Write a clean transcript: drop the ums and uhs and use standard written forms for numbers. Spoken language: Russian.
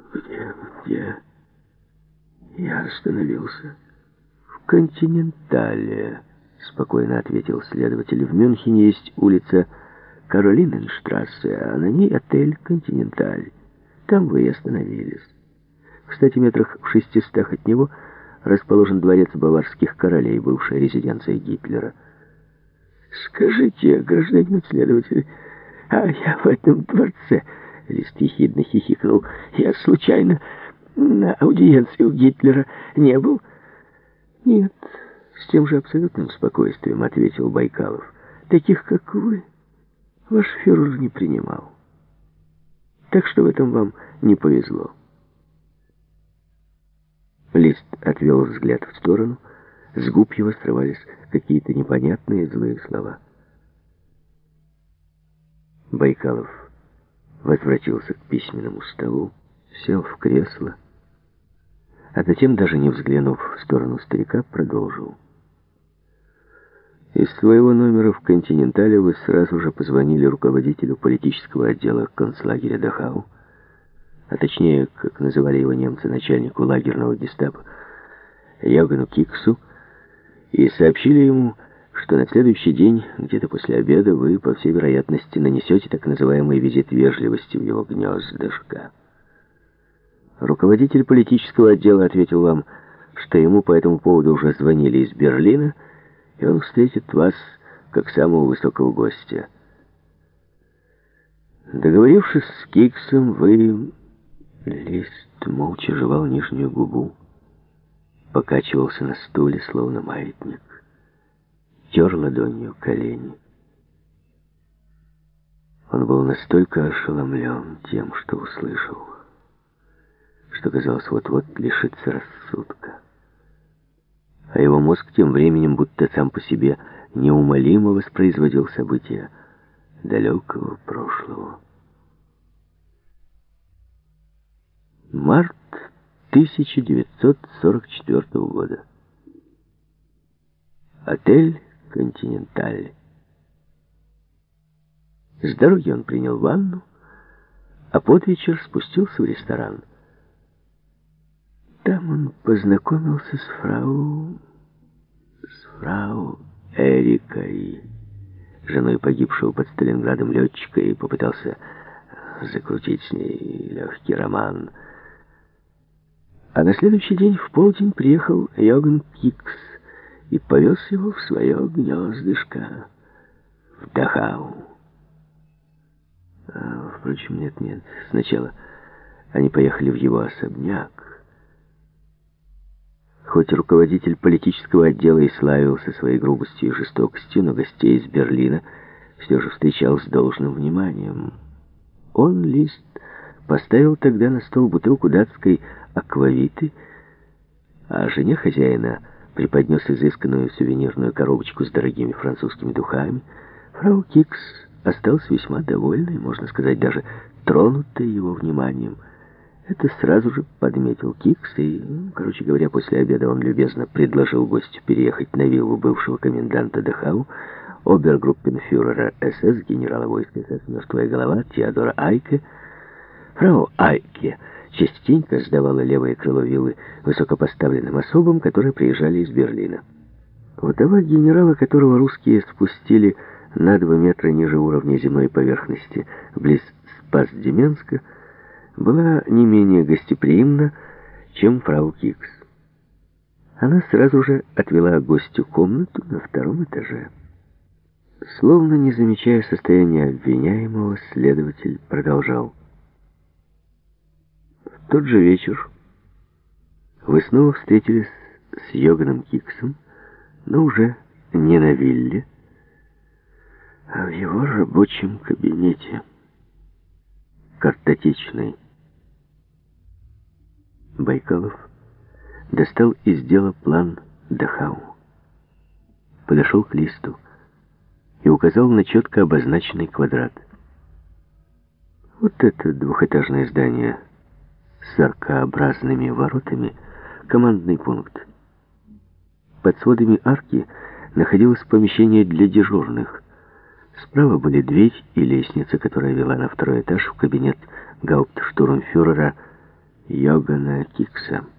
Где? Я остановился. В «Континентале», спокойно ответил следователь. В Мюнхене есть улица Каролиненштрассе, а на ней отель «Континенталь». Там вы и остановились. Кстати, метрах в 600 от него расположен дворец баварских королей, бывшая резиденция Гитлера. «Скажите, гражданин следователь, а я в этом дворце?» Лист ехидно хихикнул. «Я случайно на аудиенции у Гитлера не был?» «Нет», — с тем же абсолютным спокойствием ответил Байкалов. «Таких, как вы, ваш фюрер не принимал. Так что в этом вам не повезло». Лист отвел взгляд в сторону. С губ его срывались какие-то непонятные злые слова. Байкалов возвратился к письменному столу, сел в кресло, а затем, даже не взглянув в сторону старика, продолжил. «Из своего номера в «Континентале» вы сразу же позвонили руководителю политического отдела концлагеря Дахау, а точнее, как называли его немцы, начальнику лагерного гестапо Йогану Киксу, и сообщили ему, что на следующий день, где-то после обеда, вы, по всей вероятности, нанесете так называемый визит вежливости в его гнездышко. Руководитель политического отдела ответил вам, что ему по этому поводу уже звонили из Берлина, и он встретит вас как самого высокого гостя. Договорившись с Киксом, вы...» Лист молча жевал нижнюю губу, покачивался на стуле, словно маятник, тер ладонью колени. Он был настолько ошеломлен тем, что услышал, что, казалось, вот-вот лишится рассудка. А его мозг тем временем, будто сам по себе, неумолимо воспроизводил события далекого прошлого. Март 1944 года. Отель «Континенталь». С дороги он принял ванну, а под вечер спустился в ресторан. Там он познакомился с фрау Эрикой, женой погибшего под Сталинградом летчика, и попытался закрутить с ней легкий роман. А на следующий день в полдень приехал Йоган Кикс и повез его в свое гнездышко в Дахау. Впрочем, нет. Сначала они поехали в его особняк. Хоть руководитель политического отдела и славился своей грубостью и жестокостью, но гостей из Берлина все же встречал с должным вниманием. Он, Лист, поставил тогда на стол бутылку датской аквавиты, а жене хозяина преподнес изысканную сувенирную коробочку с дорогими французскими духами. Фрау Кикс осталась весьма довольной, можно сказать, даже тронутой его вниманием. Это сразу же подметил Кикс, и, короче говоря, после обеда он любезно предложил гостю переехать на виллу бывшего коменданта Дахау, обергруппенфюрера СС, генерала войск СС «Мертвая голова» Теодора Айке. Фрау Айке частенько сдавала левое крыло виллы высокопоставленным особам, которые приезжали из Берлина. Вдова генерала, которого русские спустили на 2 метра ниже уровня земной поверхности, близ Спас-Деменска, была не менее гостеприимна, чем фрау Кикс. Она сразу же отвела гостю комнату на 2-м этаже. Словно не замечая состояния обвиняемого, следователь продолжал. В тот же вечер вы снова встретились с Йоганом Киксом, но уже не на вилле, а в его рабочем кабинете, картотечной. Байкалов достал из дела план Дахау, подошел к Листу и указал на четко обозначенный квадрат. Вот это двухэтажное здание с аркообразными воротами — командный пункт. Под сводами арки находилось помещение для дежурных. Справа были дверь и лестница, которая вела на 2-й этаж в кабинет гауптштурмфюрера Йогана Кикса.